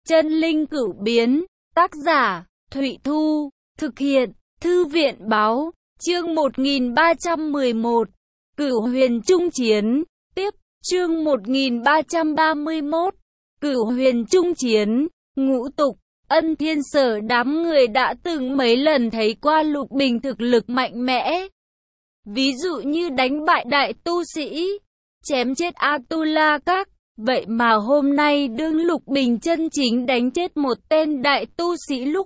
Chân linh cửu biến, tác giả, Thụy Thu, thực hiện, Thư viện báo, chương 1311, Cửu huyền trung chiến, tiếp, chương 1331, Cửu huyền trung chiến, ngũ tục, Ân Thiên Sở đám người đã từng mấy lần thấy qua Lục Bình thực lực mạnh mẽ. Ví dụ như đánh bại đại tu sĩ, chém chết Atula Các. Vậy mà hôm nay đương Lục Bình chân chính đánh chết một tên đại tu sĩ lúc.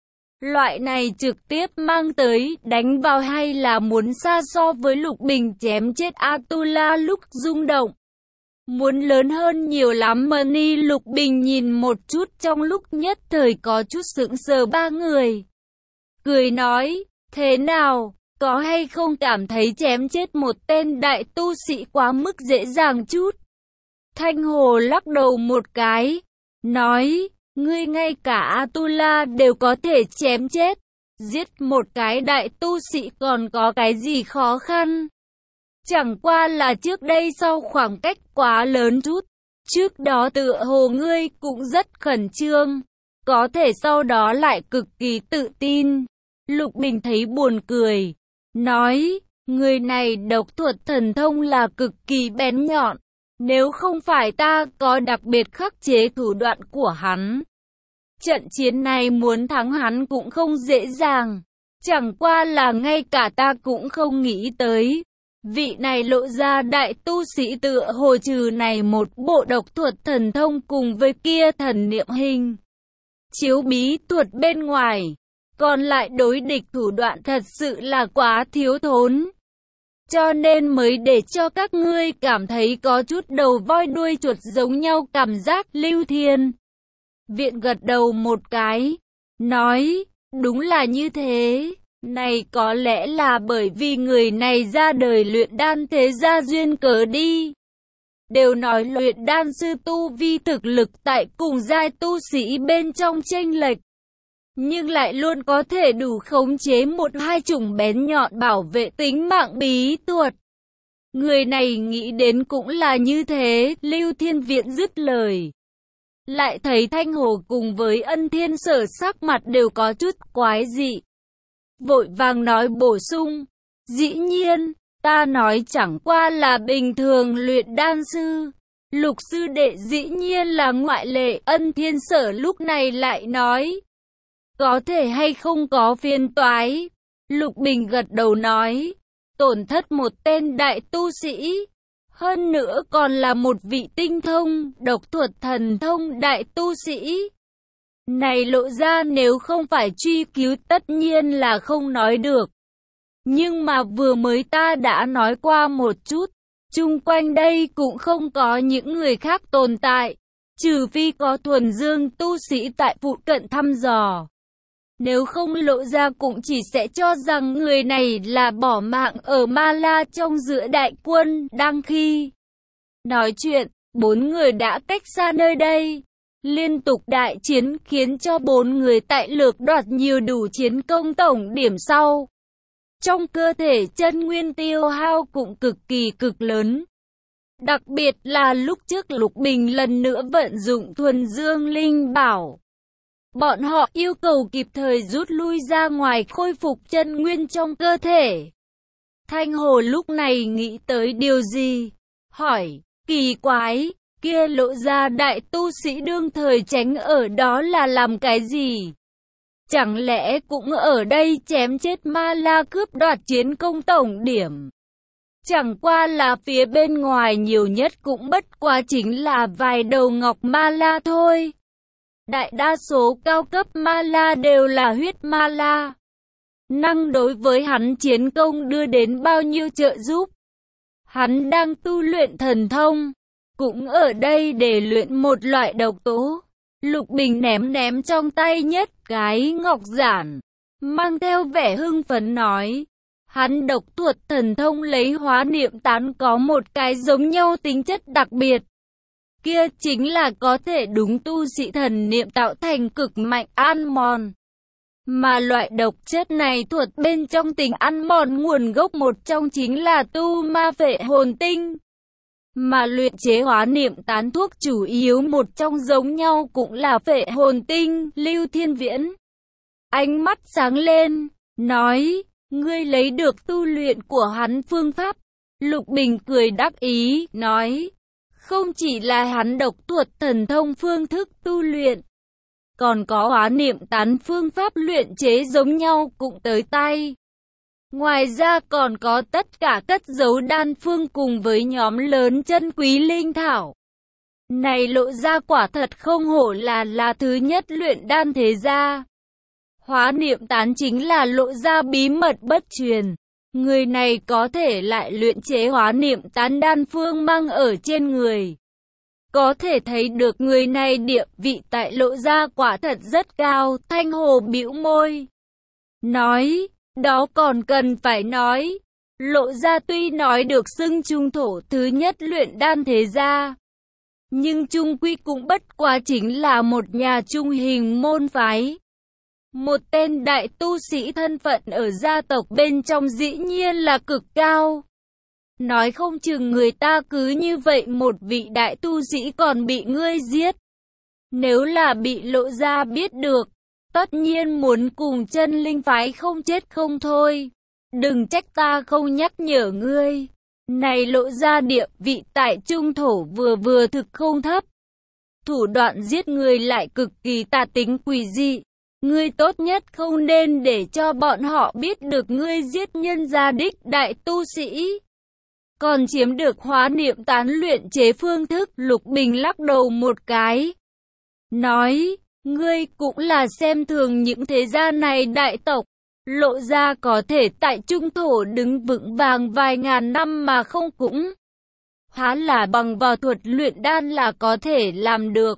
Loại này trực tiếp mang tới đánh vào hay là muốn xa so với Lục Bình chém chết Atula lúc rung động. Muốn lớn hơn nhiều lắm mà ni Lục Bình nhìn một chút trong lúc nhất thời có chút sững sờ ba người. Cười nói, thế nào, có hay không cảm thấy chém chết một tên đại tu sĩ quá mức dễ dàng chút? Thanh Hồ lắc đầu một cái, nói, ngươi ngay cả Atula đều có thể chém chết, giết một cái đại tu sĩ còn có cái gì khó khăn? Chẳng qua là trước đây sau khoảng cách quá lớn chút, trước đó tựa hồ ngươi cũng rất khẩn trương, có thể sau đó lại cực kỳ tự tin. Lục Bình thấy buồn cười, nói, người này độc thuật thần thông là cực kỳ bén nhọn. Nếu không phải ta có đặc biệt khắc chế thủ đoạn của hắn, trận chiến này muốn thắng hắn cũng không dễ dàng. Chẳng qua là ngay cả ta cũng không nghĩ tới. Vị này lộ ra đại tu sĩ tựa hồ trừ này một bộ độc thuật thần thông cùng với kia thần niệm hình chiếu bí thuật bên ngoài. Còn lại đối địch thủ đoạn thật sự là quá thiếu thốn. Cho nên mới để cho các ngươi cảm thấy có chút đầu voi đuôi chuột giống nhau cảm giác. Lưu Thiên Viện gật đầu một cái, nói, đúng là như thế. Này có lẽ là bởi vì người này ra đời luyện đan thế gia duyên cớ đi. Đều nói luyện đan sư tu vi thực lực tại cùng giai tu sĩ bên trong chênh lệch, nhưng lại luôn có thể đủ khống chế một hai chủng bén nhọn bảo vệ tính mạng bí thuật. Người này nghĩ đến cũng là như thế. Lưu Thiên Viện dứt lời, lại thấy Thanh Hồ cùng với Ân Thiên Sở sắc mặt đều có chút quái dị, vội vàng nói bổ sung, dĩ nhiên, ta nói chẳng qua là bình thường luyện đan sư, Lục sư đệ dĩ nhiên là ngoại lệ. Ân Thiên Sở lúc này lại nói, có thể hay không có phiền toái? Lục Bình gật đầu nói, tổn thất một tên đại tu sĩ, hơn nữa còn là một vị tinh thông độc thuật thần thông đại tu sĩ. Này lộ ra nếu không phải truy cứu tất nhiên là không nói được. Nhưng mà vừa mới ta đã nói qua một chút, chung quanh đây cũng không có những người khác tồn tại, trừ phi có thuần dương tu sĩ tại phụ cận thăm dò. Nếu không lộ ra cũng chỉ sẽ cho rằng người này là bỏ mạng ở Ma La trong giữa đại quân. Đang khi nói chuyện, bốn người đã cách xa nơi đây. Liên tục đại chiến khiến cho bốn người tại lược đoạt nhiều đủ chiến công tổng điểm sau. Trong cơ thể chân nguyên tiêu hao cũng cực lớn. Đặc biệt là lúc trước Lục Bình lần nữa vận dụng thuần dương linh bảo. Bọn họ yêu cầu kịp thời rút lui ra ngoài khôi phục chân nguyên trong cơ thể. Thanh Hồ lúc này nghĩ tới điều gì? Hỏi, kỳ quái, kia lộ ra đại tu sĩ đương thời tránh ở đó là làm cái gì? Chẳng lẽ cũng ở đây chém chết Ma La cướp đoạt chiến công tổng điểm? Chẳng qua là phía bên ngoài nhiều nhất cũng bất quá chính là vài đầu ngọc Ma La thôi. Đại đa số cao cấp Ma La đều là huyết Ma La. Năng đối với hắn chiến công đưa đến bao nhiêu trợ giúp? Hắn đang tu luyện thần thông, cũng ở đây để luyện một loại độc tố. Lục Bình ném trong tay nhất cái ngọc giản, mang theo vẻ hưng phấn nói, hắn độc thuật thần thông lấy hóa niệm tán có một cái giống nhau tính chất đặc biệt. Kia chính là có thể đúng tu sĩ thần niệm tạo thành cực mạnh ăn mòn. Mà loại độc chất này thuật bên trong tình ăn mòn nguồn gốc một trong chính là tu ma phệ hồn tinh. Mà luyện chế hóa niệm tán thuốc chủ yếu một trong giống nhau cũng là phệ hồn tinh. Lưu Thiên Viễn ánh mắt sáng lên, nói, ngươi lấy được tu luyện của hắn phương pháp. Lục Bình cười đắc ý, nói, không chỉ là hắn độc thuật thần thông phương thức tu luyện, còn có hóa niệm tán phương pháp luyện chế giống nhau cũng tới tay. Ngoài ra còn có tất cả cất giấu đan phương cùng với nhóm lớn chân quý linh thảo. Này Lộ ra quả thật không hổ là thứ nhất luyện đan thế gia. Hóa niệm tán chính là Lộ ra bí mật bất truyền. Người này có thể lại luyện chế hóa niệm tán đan phương mang ở trên người. Có thể thấy được người này địa vị tại Lộ ra quả thật rất cao. Thanh Hồ bĩu môi, nói, đó còn cần phải nói. Lộ ra tuy nói được xưng trung thổ thứ nhất luyện đan thế gia, nhưng chung quy cũng bất quá chính là một nhà trung hình môn phái. Một tên đại tu sĩ thân phận ở gia tộc bên trong dĩ nhiên là cực cao. Nói không chừng người ta cứ như vậy một vị đại tu sĩ còn bị ngươi giết. Nếu là bị Lộ ra biết được, tất nhiên muốn cùng chân linh phái không chết không thôi. Đừng trách ta không nhắc nhở ngươi. Này Lộ ra địa vị tại trung thổ vừa thực không thấp. Thủ đoạn giết người lại cực kỳ tà tính quỷ dị. Ngươi tốt nhất không nên để cho bọn họ biết được ngươi giết nhân gia đích đại tu sĩ. Còn chiếm được hóa niệm tán luyện chế phương thức. Lục Bình lắc đầu một cái, nói, ngươi cũng là xem thường những thế gia này đại tộc. Lộ ra có thể tại trung thổ đứng vững vàng vài ngàn năm mà không cũng há là bằng vào thuật luyện đan là có thể làm được.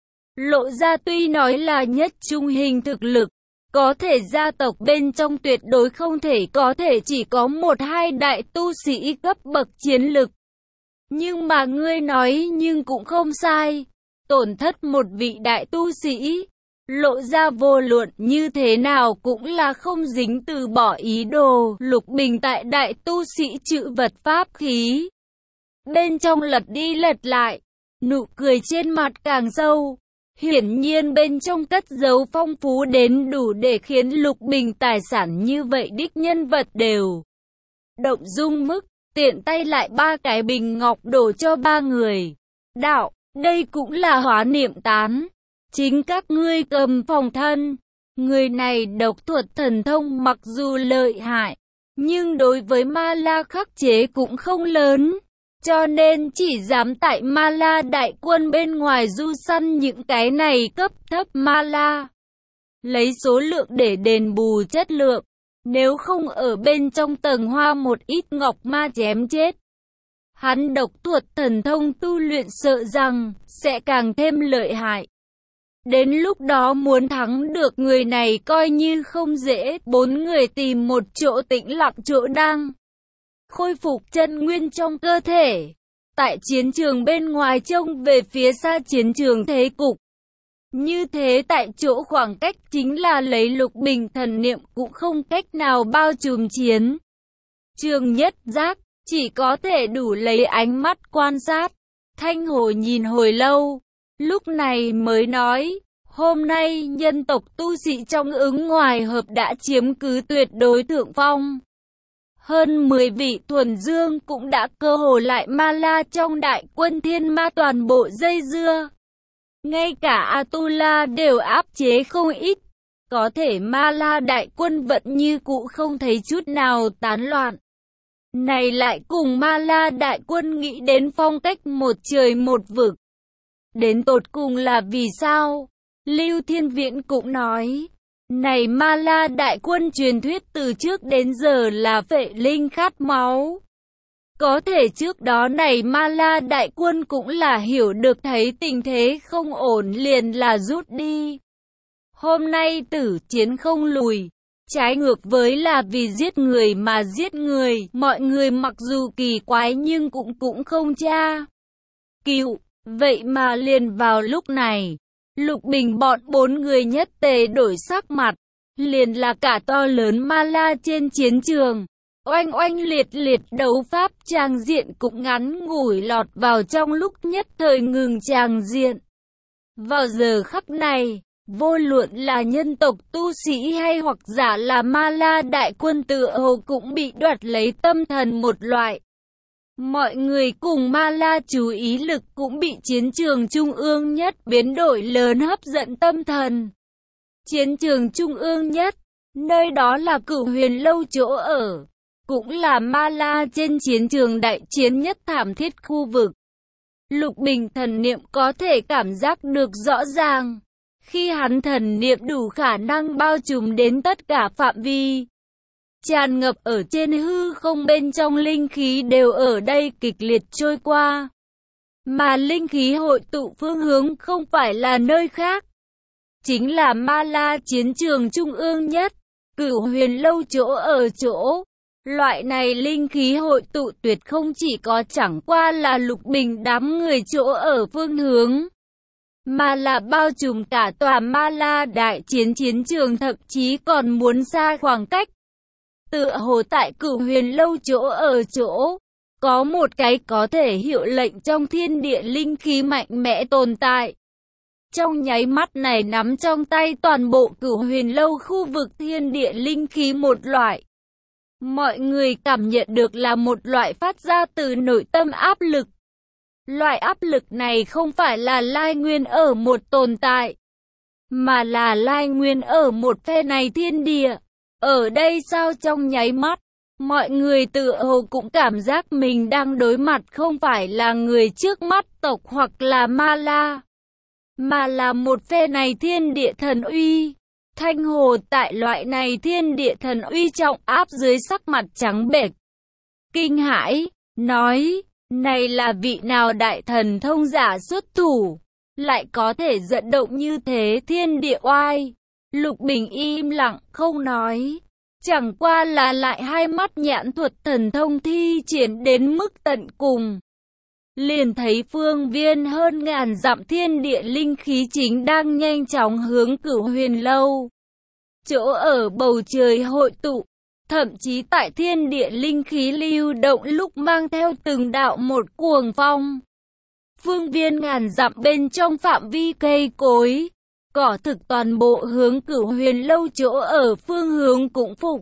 Lộ ra tuy nói là nhất trung hình thực lực, có thể gia tộc bên trong tuyệt đối không thể có thể chỉ có một hai đại tu sĩ cấp bậc chiến lực. Nhưng mà ngươi nói nhưng cũng không sai, tổn thất một vị đại tu sĩ. Lộ ra vô luận như thế nào cũng là không dính từ bỏ ý đồ. Lục Bình tại đại tu sĩ chữ vật pháp khí bên trong lật đi lật lại, nụ cười trên mặt càng sâu. Hiển nhiên bên trong cất giấu phong phú đến đủ để khiến Lục Bình tài sản như vậy đích nhân vật đều động dung mức, tiện tay lại 3 cái bình ngọc đổ cho 3 người. Đạo, đây cũng là hóa niệm tán. Chính các ngươi cầm phòng thân. Người này độc thuật thần thông mặc dù lợi hại, nhưng đối với ma la khắc chế cũng không lớn. Cho nên chỉ dám tại ma la đại quân bên ngoài du săn những cái này cấp thấp ma la. Lấy số lượng để đền bù chất lượng. Nếu không ở bên trong tầng hoa một ít ngọc ma chém chết. Hắn độc thuật thần thông tu luyện sợ rằng sẽ càng thêm lợi hại. Đến lúc đó muốn thắng được người này coi như không dễ. 4 người tìm một chỗ tĩnh lặng chỗ đang khôi phục chân nguyên trong cơ thể. Tại chiến trường bên ngoài trông về phía xa chiến trường thế cục. Như thế tại chỗ khoảng cách chính là lấy Lục Bình thần niệm cũng không cách nào bao trùm chiến trường nhất giác, chỉ có thể đủ lấy ánh mắt quan sát. Thanh Hồ nhìn hồi lâu, lúc này mới nói, hôm nay nhân tộc tu sĩ trong ứng ngoài hợp đã chiếm cứ tuyệt đối thượng phong. Hơn 10 vị thuần dương cũng đã cơ hồ lại ma la trong đại quân thiên ma toàn bộ dây dưa. Ngay cả Atula đều áp chế không ít. Có thể ma la đại quân vẫn như cũ không thấy chút nào tán loạn. Này lại cùng ma la đại quân nghĩ đến phong cách một trời một vực. Đến tột cùng là vì sao? Lưu Thiên Viễn cũng nói. Này ma la đại quân truyền thuyết từ trước đến giờ là phệ linh khát máu. Có thể trước đó này ma la đại quân cũng là hiểu được thấy tình thế không ổn liền là rút đi. Hôm nay tử chiến không lùi. Trái ngược với là vì giết người mà giết người. Mọi người mặc dù kỳ quái nhưng cũng không tra cứu. Vậy mà liền vào lúc này, Lục Bình bọn 4 người nhất tề đổi sắc mặt. Liền là cả to lớn ma la trên chiến trường. oanh oanh liệt liệt đấu pháp tràng diện cũng ngắn ngủi lọt vào trong lúc nhất thời ngừng tràng diện. Vào giờ khắc này, vô luận là nhân tộc tu sĩ hay hoặc giả là Ma La đại quân tựa hồ cũng bị đoạt lấy tâm thần một loại. Mọi người cùng Ma La chú ý lực cũng bị chiến trường trung ương nhất biến đổi lớn hấp dẫn tâm thần. Chiến trường trung ương nhất, nơi đó là Cửu Huyền Lâu chỗ ở, cũng là Ma La trên chiến trường đại chiến nhất thảm thiết khu vực. Lục Bình thần niệm có thể cảm giác được rõ ràng, khi hắn thần niệm đủ khả năng bao trùm đến tất cả phạm vi. Tràn ngập ở trên hư không bên trong linh khí đều ở đây kịch liệt trôi qua. Mà linh khí hội tụ phương hướng không phải là nơi khác. Chính là Ma La chiến trường trung ương nhất, Cửu Huyền Lâu chỗ ở chỗ. Loại này linh khí hội tụ tuyệt không chỉ có chẳng qua là Lục Bình đám người chỗ ở phương hướng, mà là bao trùm cả tòa Ma La đại chiến trường, thậm chí còn muốn xa khoảng cách. Tựa hồ tại Cửu Huyền Lâu chỗ ở chỗ, có một cái có thể hiệu lệnh trong thiên địa linh khí mạnh mẽ tồn tại. Trong nháy mắt này nắm trong tay toàn bộ Cửu Huyền Lâu khu vực thiên địa linh khí một loại. Mọi người cảm nhận được là một loại phát ra từ nội tâm áp lực. Loại áp lực này không phải là lai nguyên ở một tồn tại, mà là lai nguyên ở một phe này thiên địa. Ở đây sao trong nháy mắt, mọi người tựa hồ cũng cảm giác mình đang đối mặt không phải là người trước mắt tộc hoặc là Ma La, mà là một phe này thiên địa thần uy. Thanh Hồ tại loại này thiên địa thần uy trọng áp dưới sắc mặt trắng bệch, kinh hãi, nói, này là vị nào đại thần thông giả xuất thủ, lại có thể dẫn động như thế thiên địa oai. Lục Bình im lặng không nói, chẳng qua là lại hai mắt nhãn thuật thần thông thi triển đến mức tận cùng. Liền thấy phương viên hơn ngàn dặm thiên địa linh khí chính đang nhanh chóng hướng Cửu Huyền Lâu chỗ ở bầu trời hội tụ, thậm chí tại thiên địa linh khí lưu động lúc mang theo từng đạo một cuồng phong. Phương viên ngàn dặm bên trong phạm vi cây cối, cỏ thực toàn bộ hướng Cửu Huyền Lâu chỗ ở phương hướng cũng phục.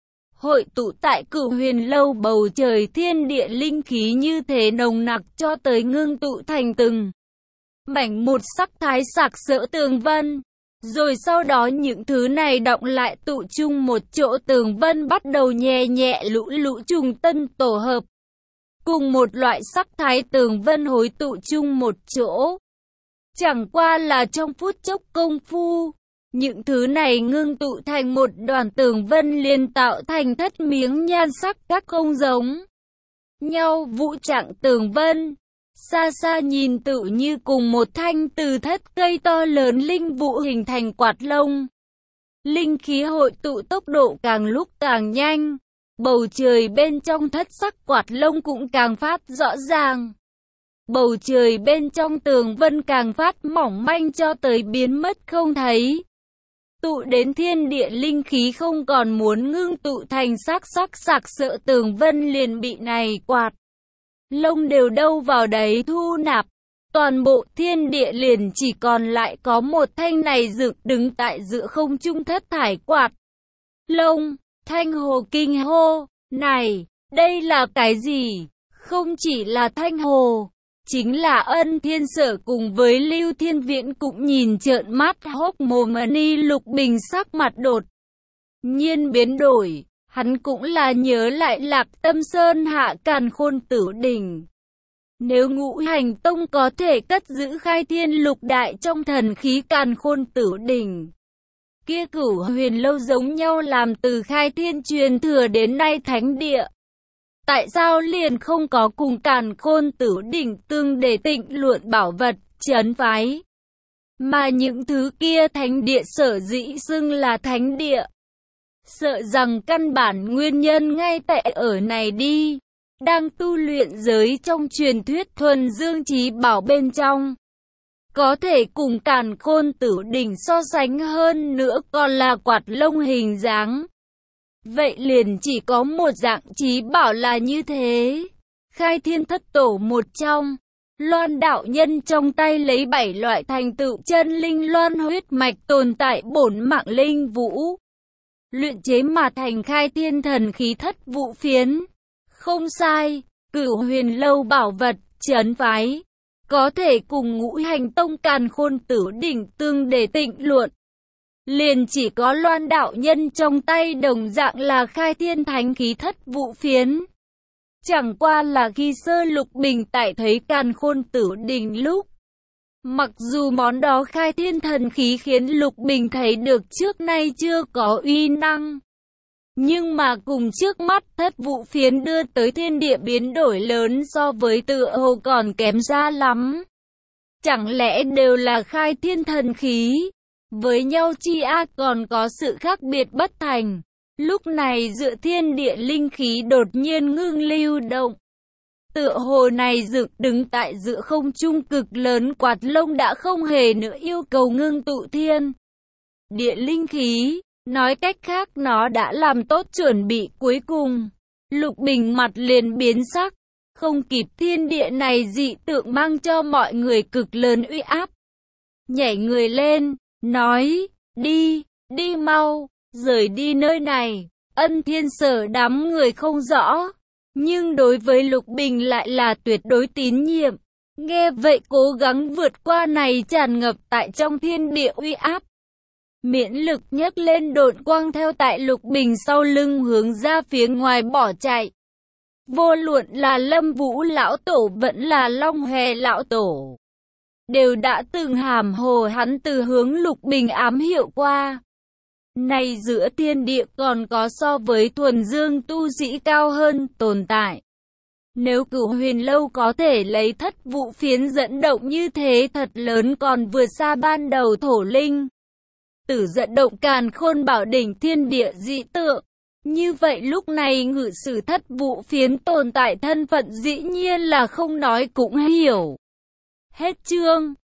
Hội tụ tại Cửu Huyền Lâu bầu trời thiên địa linh khí như thế nồng nặc cho tới ngưng tụ thành từng mảnh một sắc thái sặc sỡ tường vân. Rồi sau đó những thứ này đọng lại tụ chung một chỗ, tường vân bắt đầu nhẹ nhẹ lũ lũ trùng tân tổ hợp. Cùng một loại sắc thái tường vân hối tụ chung một chỗ. Chẳng qua là trong phút chốc công phu, những thứ này ngưng tụ thành một đoàn tường vân liền tạo thành thất miếng nhan sắc các không giống nhau vũ trạng tường vân. Xa xa nhìn tự như cùng một thanh từ thất cây to lớn linh vụ hình thành quạt lông. Linh khí hội tụ tốc độ càng lúc càng nhanh. Bầu trời bên trong thất sắc quạt lông cũng càng phát rõ ràng. Bầu trời bên trong tường vân càng phát mỏng manh cho tới biến mất không thấy. Tụ đến thiên địa linh khí không còn muốn ngưng tụ thành sắc sặc sỡ tường vân liền bị này quạt lông đều đâu vào đấy thu nạp. Toàn bộ thiên địa liền chỉ còn lại có một thanh này dựng đứng tại giữa không trung thất thải quạt lông. Thanh Hồ kinh hô, này, đây là cái gì? Không chỉ là Thanh Hồ, chính là Ân Thiên Sở cùng với Lưu Thiên Viễn cũng nhìn trợn mắt hốc mồm. Ni Lục Bình sắc mặt đột nhiên biến đổi. Hắn cũng là nhớ lại Lạc Tâm Sơn hạ Càn Khôn Tử Đỉnh. Nếu Ngũ Hành Tông có thể cất giữ khai thiên lục đại trong thần khí Càn Khôn Tử Đỉnh, kia Cửu Huyền Lâu giống nhau làm từ khai thiên truyền thừa đến nay thánh địa. Tại sao liền không có cùng Càn Khôn Tử Đỉnh tương để tịnh luận bảo vật, trấn phái? Mà những thứ kia thánh địa sở dĩ xưng là thánh địa, sợ rằng căn bản nguyên nhân ngay tại ở này đi. Đang tu luyện giới trong truyền thuyết thuần dương chí bảo bên trong, có thể cùng Càn Khôn Tử Đỉnh so sánh hơn nữa còn là quạt lông hình dáng. Vậy liền chỉ có một dạng trí bảo là như thế. Khai Thiên Thất Tổ một trong, Loan đạo nhân trong tay lấy 7 loại thành tựu chân linh loan huyết mạch tồn tại bổn mạng linh vũ. Luyện chế mà thành Khai Thiên Thần Khí Thất Vũ Phiến. Không sai, Cửu Huyền Lâu bảo vật, trấn phái. Có thể cùng Ngũ Hành Tông Càn Khôn Tử Đỉnh tương để tịnh luận. Liền chỉ có Loan đạo nhân trong tay đồng dạng là Khai Thiên Thánh Khí Thất Vũ Phiến. Chẳng qua là khi Sơ Lục Bình tại thấy Càn Khôn Tử Đỉnh lúc, mặc dù món đó Khai Thiên Thần Khí khiến Lục Bình thấy được trước nay chưa có uy năng, nhưng mà cùng trước mắt Thất Vũ Phiến đưa tới thiên địa biến đổi lớn so với tựa hồ còn kém xa lắm. Chẳng lẽ đều là Khai Thiên Thần Khí? Với nhau chi còn có sự khác biệt bất thành. Lúc này giữa thiên địa linh khí đột nhiên ngưng lưu động. Tựa hồ này dựng đứng tại giữa không trung cực lớn quạt lông đã không hề nữa yêu cầu ngưng tụ thiên địa linh khí. Nói cách khác nó đã làm tốt chuẩn bị cuối cùng. Lục Bình mặt liền biến sắc. Không kịp thiên địa này dị tượng mang cho mọi người cực lớn uy áp. Nhảy người lên, nói, đi mau, rời đi nơi này. Ân Thiên Sở đám người không rõ, nhưng đối với Lục Bình lại là tuyệt đối tín nhiệm. Nghe vậy cố gắng vượt qua này tràn ngập tại trong thiên địa uy áp. Miễn lực nhấc lên độn quang theo tại Lục Bình sau lưng hướng ra phía ngoài bỏ chạy. Vô luận là Lâm Vũ lão tổ vẫn là Long Hề lão tổ, đều đã từng hàm hồ hắn từ hướng Lục Bình ám hiệu qua. Này giữa thiên địa còn có so với thuần dương tu sĩ cao hơn tồn tại. Nếu Cửu Huyền Lâu có thể lấy Thất Vũ Phiến dẫn động như thế thật lớn còn vượt xa ban đầu Thổ Linh Tử dẫn động Càn Khôn Bảo Đỉnh thiên địa dị tượng. Như vậy lúc này ngự sử Thất Vũ Phiến tồn tại thân phận dĩ nhiên là không nói cũng hiểu. Hết chương.